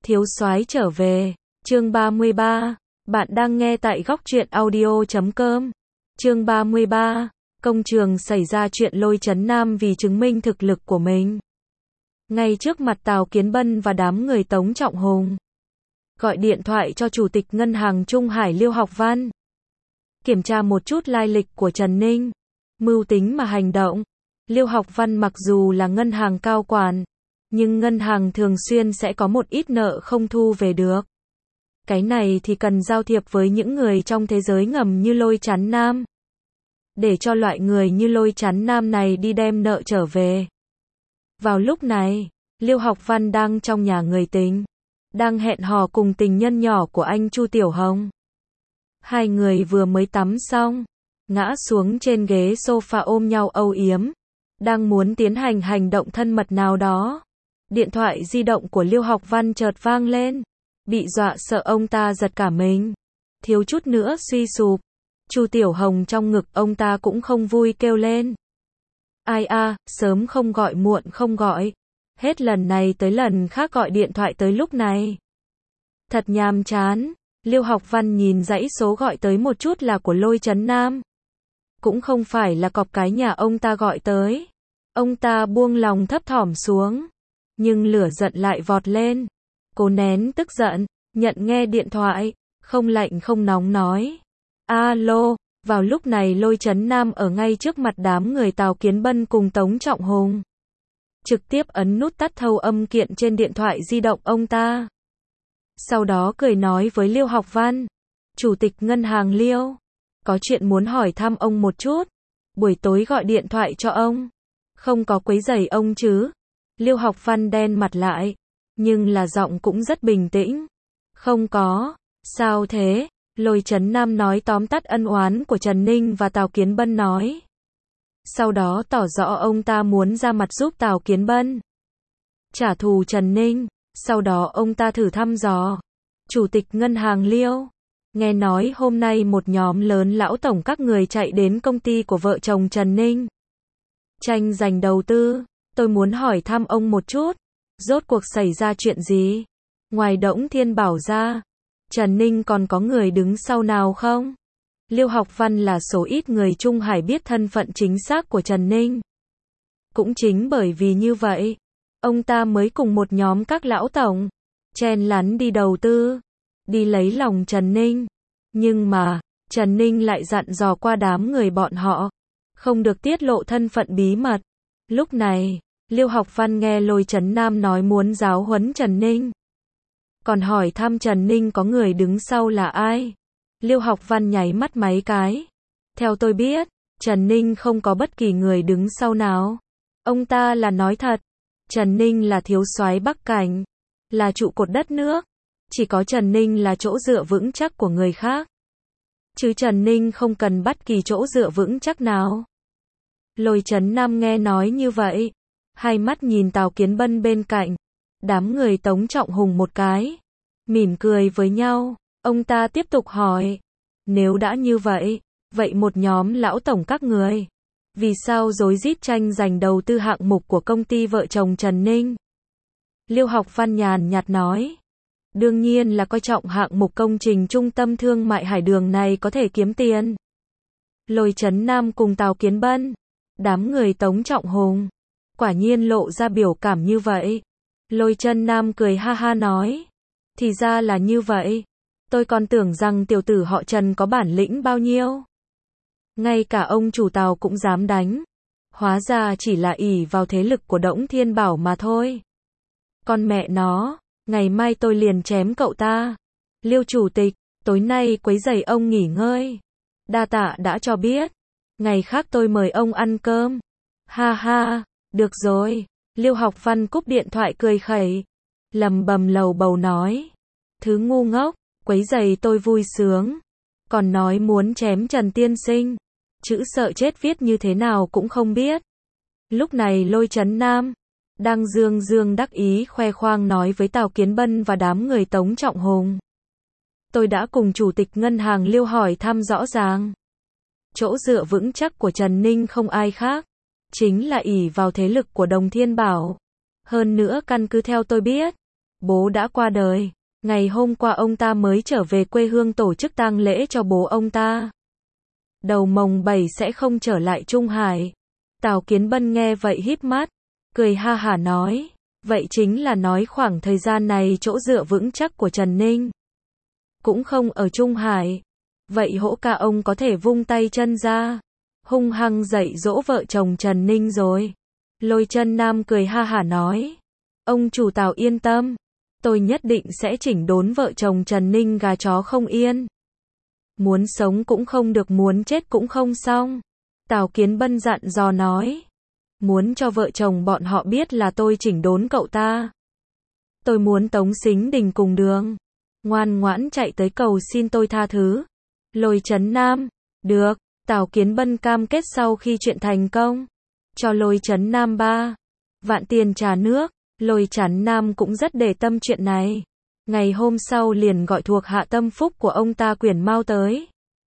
Thiếu soái trở về, chương 33, bạn đang nghe tại góc truyện audio.com. Chương 33, công trường xảy ra chuyện Lôi Chấn Nam vì chứng minh thực lực của mình. Ngay trước mặt Tào Kiến Bân và đám người Tống Trọng Hùng. Gọi điện thoại cho Chủ tịch Ngân hàng Trung Hải Liêu Học Văn. Kiểm tra một chút lai lịch của Trần Ninh. Mưu tính mà hành động. Liêu Học Văn mặc dù là ngân hàng cao quản, nhưng ngân hàng thường xuyên sẽ có một ít nợ không thu về được. Cái này thì cần giao thiệp với những người trong thế giới ngầm như Lôi Chấn Nam. Để cho loại người như Lôi Chấn Nam này đi đem nợ trở về. Vào lúc này, Liêu Học Văn đang trong nhà người tình. Đang hẹn hò cùng tình nhân nhỏ của anh Chu Tiểu Hồng. Hai người vừa mới tắm xong. Ngã xuống trên ghế sofa ôm nhau âu yếm. Đang muốn tiến hành hành động thân mật nào đó. Điện thoại di động của Liêu Học Văn chợt vang lên. Bị dọa sợ ông ta giật cả mình. Thiếu chút nữa suy sụp. Chu Tiểu Hồng trong ngực ông ta cũng không vui kêu lên. Ai a, sớm không gọi muộn không gọi. Hết lần này tới lần khác gọi điện thoại tới lúc này. Thật nhàm chán. Liêu Học Văn nhìn dãy số gọi tới một chút là của Lôi Chấn Nam. Cũng không phải là cọp cái nhà ông ta gọi tới. Ông ta buông lòng thấp thỏm xuống. Nhưng lửa giận lại vọt lên. Cố nén tức giận, nhận nghe điện thoại, không lạnh không nóng nói. Alo, vào lúc này Lôi Chấn Nam ở ngay trước mặt đám người Tào Kiến Bân cùng Tống Trọng Hùng. Trực tiếp ấn nút tắt thâu âm kiện trên điện thoại di động ông ta. Sau đó cười nói với Liêu Học Văn. Chủ tịch ngân hàng Liêu. Có chuyện muốn hỏi thăm ông một chút. Buổi tối gọi điện thoại cho ông. Không có quấy rầy ông chứ. Liêu Học Văn đen mặt lại. Nhưng là giọng cũng rất bình tĩnh. Không có. Sao thế? Lôi Chấn Nam nói tóm tắt ân oán của Trần Ninh và Tào Kiến Bân nói. Sau đó tỏ rõ ông ta muốn ra mặt giúp Tào Kiến Bân trả thù Trần Ninh. Sau đó ông ta thử thăm dò. Chủ tịch ngân hàng Liêu. Nghe nói hôm nay một nhóm lớn lão tổng các người chạy đến công ty của vợ chồng Trần Ninh. Tranh giành đầu tư. Tôi muốn hỏi thăm ông một chút. Rốt cuộc xảy ra chuyện gì? Ngoài Đổng Thiên Bảo ra, Trần Ninh còn có người đứng sau nào không? Liêu Học Văn là số ít người Trung Hải biết thân phận chính xác của Trần Ninh. Cũng chính bởi vì như vậy, ông ta mới cùng một nhóm các lão tổng chen lấn đi đầu tư, đi lấy lòng Trần Ninh. Nhưng mà, Trần Ninh lại dặn dò qua đám người bọn họ, không được tiết lộ thân phận bí mật. Lúc này, Liêu Học Văn nghe Lôi Chấn Nam nói muốn giáo huấn Trần Ninh. Còn hỏi thăm Trần Ninh có người đứng sau là ai? Liêu Học Văn nháy mắt mấy cái. Theo tôi biết, Trần Ninh không có bất kỳ người đứng sau nào. Ông ta là nói thật. Trần Ninh là thiếu soái Bắc Cảnh. Là trụ cột đất nước. Chỉ có Trần Ninh là chỗ dựa vững chắc của người khác. Chứ Trần Ninh không cần bất kỳ chỗ dựa vững chắc nào. Lôi Chấn Nam nghe nói như vậy. Hai mắt nhìn Tào Kiến Bân bên cạnh. Đám người Tống Trọng Hùng một cái. Mỉm cười với nhau. Ông ta tiếp tục hỏi. Nếu đã như vậy, vậy một nhóm lão tổng các người. Vì sao rối rít tranh giành đầu tư hạng mục của công ty vợ chồng Trần Ninh? Liêu Học Văn nhàn nhạt nói. Đương nhiên là coi trọng hạng mục công trình trung tâm thương mại Hải Đường này có thể kiếm tiền. Lôi Chấn Nam cùng Tào Kiến Bân. Đám người Tống Trọng Hùng. Quả nhiên lộ ra biểu cảm như vậy. Lôi Chấn Nam cười ha ha nói. Thì ra là như vậy. Tôi còn tưởng rằng tiểu tử họ Trần có bản lĩnh bao nhiêu. Ngay cả ông chủ Tào cũng dám đánh. Hóa ra chỉ là ỷ vào thế lực của Đổng Thiên Bảo mà thôi. Con mẹ nó, ngày mai tôi liền chém cậu ta. Liêu chủ tịch, tối nay quấy rầy ông nghỉ ngơi. Đa tạ đã cho biết. Ngày khác tôi mời ông ăn cơm. Ha ha, được rồi. Liêu Học Văn cúp điện thoại cười khẩy. Lầm bầm lầu bầu nói. Thứ ngu ngốc, quấy rầy tôi vui sướng. Còn nói muốn chém Trần tiên sinh. Chữ sợ chết viết như thế nào cũng không biết. Lúc này Lôi Chấn Nam đang dương dương đắc ý khoe khoang nói với Tào Kiến Bân và đám người Tống Trọng Hùng. Tôi đã cùng chủ tịch ngân hàng Liêu hỏi thăm rõ ràng. Chỗ dựa vững chắc của Trần Ninh không ai khác. Chính là ỷ vào thế lực của Đồng Thiên Bảo. Hơn nữa căn cứ theo tôi biết, Bố đã qua đời. Ngày hôm qua ông ta mới trở về quê hương tổ chức tang lễ cho bố ông ta. Đầu mồng 7 sẽ không trở lại Trung Hải. Tào Kiến Bân nghe vậy híp mắt, cười ha hả nói, vậy chính là nói khoảng thời gian này chỗ dựa vững chắc của Trần Ninh cũng không ở Trung Hải. Vậy Hỗ ca ông có thể vung tay chân ra, hung hăng dạy dỗ vợ chồng Trần Ninh rồi. Lôi Chân Nam cười ha hả nói, ông chủ Tào yên tâm, tôi nhất định sẽ chỉnh đốn vợ chồng Trần Ninh gà chó không yên. Muốn sống cũng không được, muốn chết cũng không xong. Tào Kiến Bân dặn dò nói, muốn cho vợ chồng bọn họ biết là tôi chỉnh đốn cậu ta. Tôi muốn Tống Sính Đình cùng Đường ngoan ngoãn chạy tới cầu xin tôi tha thứ. Lôi Trấn Nam, được. Tào Kiến Bân cam kết sau khi chuyện thành công, cho Lôi Trấn Nam 3 vạn tiền trà nước. Lôi Trấn Nam cũng rất để tâm chuyện này. Ngày hôm sau liền gọi thuộc hạ tâm phúc của ông ta Quyền Mao tới.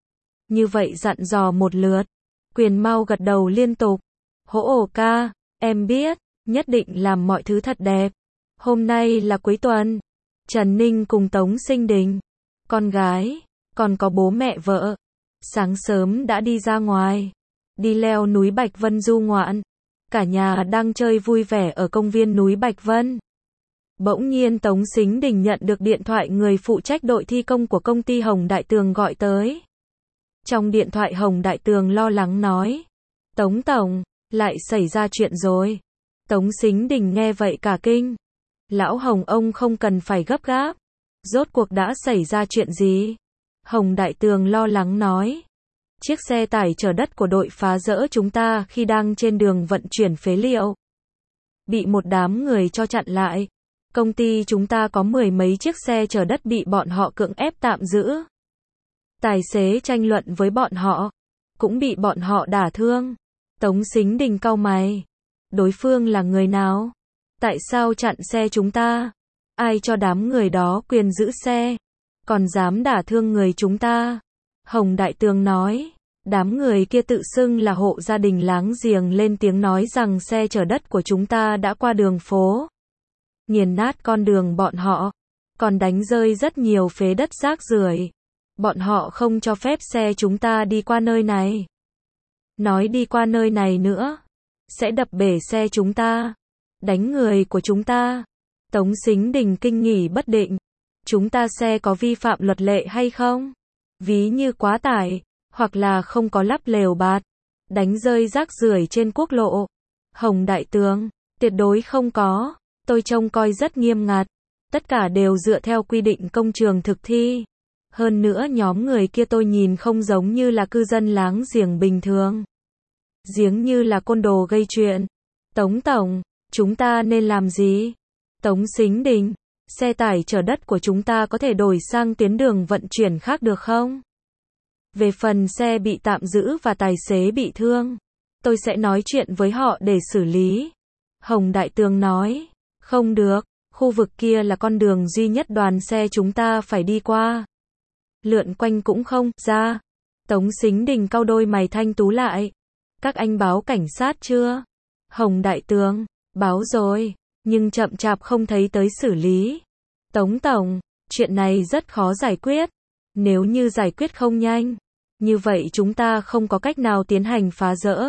Như vậy dặn dò một lượt, Quyền Mao gật đầu liên tục. Hỗ ổ ca, em biết, nhất định làm mọi thứ thật đẹp. Hôm nay là cuối tuần, Trần Ninh cùng Tống Sinh Đình, con gái, còn có bố mẹ vợ, sáng sớm đã đi ra ngoài, đi leo núi Bạch Vân du ngoạn. Cả nhà đang chơi vui vẻ ở công viên núi Bạch Vân. Bỗng nhiên Tống Sính Đình nhận được điện thoại người phụ trách đội thi công của công ty Hồng Đại Tường gọi tới. Trong điện thoại Hồng Đại Tường lo lắng nói, Tống Tổng, lại xảy ra chuyện rồi. Tống Sính Đình nghe vậy cả kinh. Lão Hồng ông không cần phải gấp gáp. Rốt cuộc đã xảy ra chuyện gì? Hồng Đại Tường lo lắng nói, chiếc xe tải chở đất của đội phá rỡ chúng ta khi đang trên đường vận chuyển phế liệu, bị một đám người cho chặn lại. Công ty chúng ta có 10 mấy chiếc xe chở đất bị bọn họ cưỡng ép tạm giữ. Tài xế tranh luận với bọn họ, cũng bị bọn họ đả thương. Tống Sính Đình cau mày. Đối phương là người nào? Tại sao chặn xe chúng ta? Ai cho đám người đó quyền giữ xe? Còn dám đả thương người chúng ta? Hồng Đại Tường nói, đám người kia tự xưng là hộ gia đình láng giềng lên tiếng nói rằng xe chở đất của chúng ta đã qua đường phố, nghiền nát con đường bọn họ, còn đánh rơi rất nhiều phế đất rác rưởi. Bọn họ không cho phép xe chúng ta đi qua nơi này. Nói đi qua nơi này nữa, sẽ đập bể xe chúng ta, đánh người của chúng ta. Tống Sính Đình kinh nghỉ bất định. Chúng ta xe có vi phạm luật lệ hay không? Ví như quá tải, hoặc là không có lắp lều bạt, đánh rơi rác rưởi trên quốc lộ. Hồng Đại Tường, tuyệt đối không có. Tôi trông coi rất nghiêm ngặt. Tất cả đều dựa theo quy định công trường thực thi. Hơn nữa nhóm người kia tôi nhìn không giống như là cư dân láng giềng bình thường. Giếng như là côn đồ gây chuyện. Tống Tổng, chúng ta nên làm gì? Tống Sính Đình, xe tải chở đất của chúng ta có thể đổi sang tuyến đường vận chuyển khác được không? Về phần xe bị tạm giữ và tài xế bị thương, tôi sẽ nói chuyện với họ để xử lý. Hồng Đại Tường nói, không được, khu vực kia là con đường duy nhất đoàn xe chúng ta phải đi qua. Lượn quanh cũng không ra. Tống Sính Đình cau đôi mày thanh tú lại. Các anh báo cảnh sát chưa? Hồng Đại Tường, báo rồi, nhưng chậm chạp không thấy tới xử lý. Tống Tổng, chuyện này rất khó giải quyết. Nếu như giải quyết không nhanh, như vậy chúng ta không có cách nào tiến hành phá rỡ.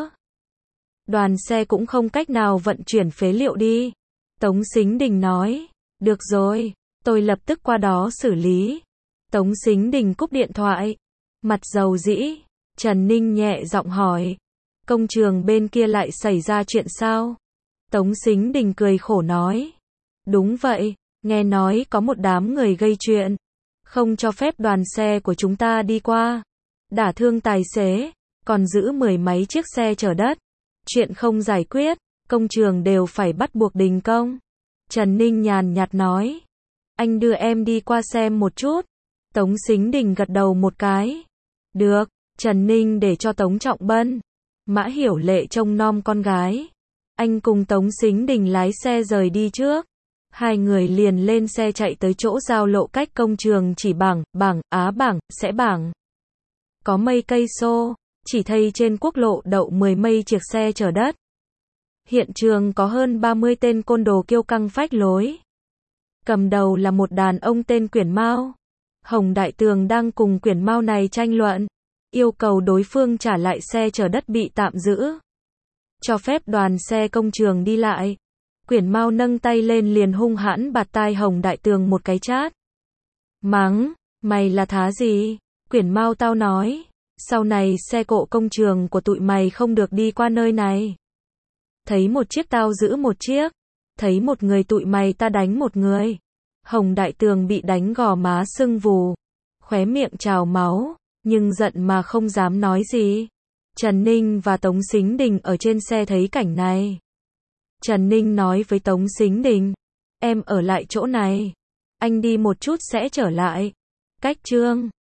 Đoàn xe cũng không cách nào vận chuyển phế liệu đi. Tống Sính Đình nói, được rồi, tôi lập tức qua đó xử lý. Tống Sính Đình cúp điện thoại. Mặt dầu dĩ, Trần Ninh nhẹ giọng hỏi, công trường bên kia lại xảy ra chuyện sao? Tống Sính Đình cười khổ nói, đúng vậy, nghe nói có một đám người gây chuyện, không cho phép đoàn xe của chúng ta đi qua, đả thương tài xế, còn giữ 10 mấy chiếc xe chở đất. Chuyện không giải quyết, công trường đều phải bắt buộc đình công. Trần Ninh nhàn nhạt nói, anh đưa em đi qua xem một chút. Tống Sính Đình gật đầu một cái. Được. Trần Ninh để cho Tống Trọng Bân, Mã Hiểu Lệ trông nom con gái. Anh cùng Tống Sính Đình lái xe rời đi trước. Hai người liền lên xe chạy tới chỗ giao lộ cách công trường chỉ sẽ bảng. Có mấy cây số, chỉ thấy trên quốc lộ đậu 10 mấy chiếc xe chở đất. Hiện trường có hơn 30 tên côn đồ kiêu căng phách lối. Cầm đầu là một đàn ông tên Quyển Mao. Hồng Đại Tường đang cùng Quyển Mao này tranh luận, yêu cầu đối phương trả lại xe chở đất bị tạm giữ, cho phép đoàn xe công trường đi lại. Quyển Mao nâng tay lên liền hung hãn bạt tai Hồng Đại Tường một cái chát. Mắng, mày là thá gì? Quyển Mao tao nói, sau này xe cộ công trường của tụi mày không được đi qua nơi này. Thấy một chiếc tao giữ một chiếc, thấy một người tụi mày ta đánh một người. Hồng Đại Tường bị đánh gò má sưng vù, khóe miệng trào máu, nhưng giận mà không dám nói gì. Trần Ninh và Tống Sính Đình ở trên xe thấy cảnh này. Trần Ninh nói với Tống Sính Đình, em ở lại chỗ này, anh đi một chút sẽ trở lại. Cách Trương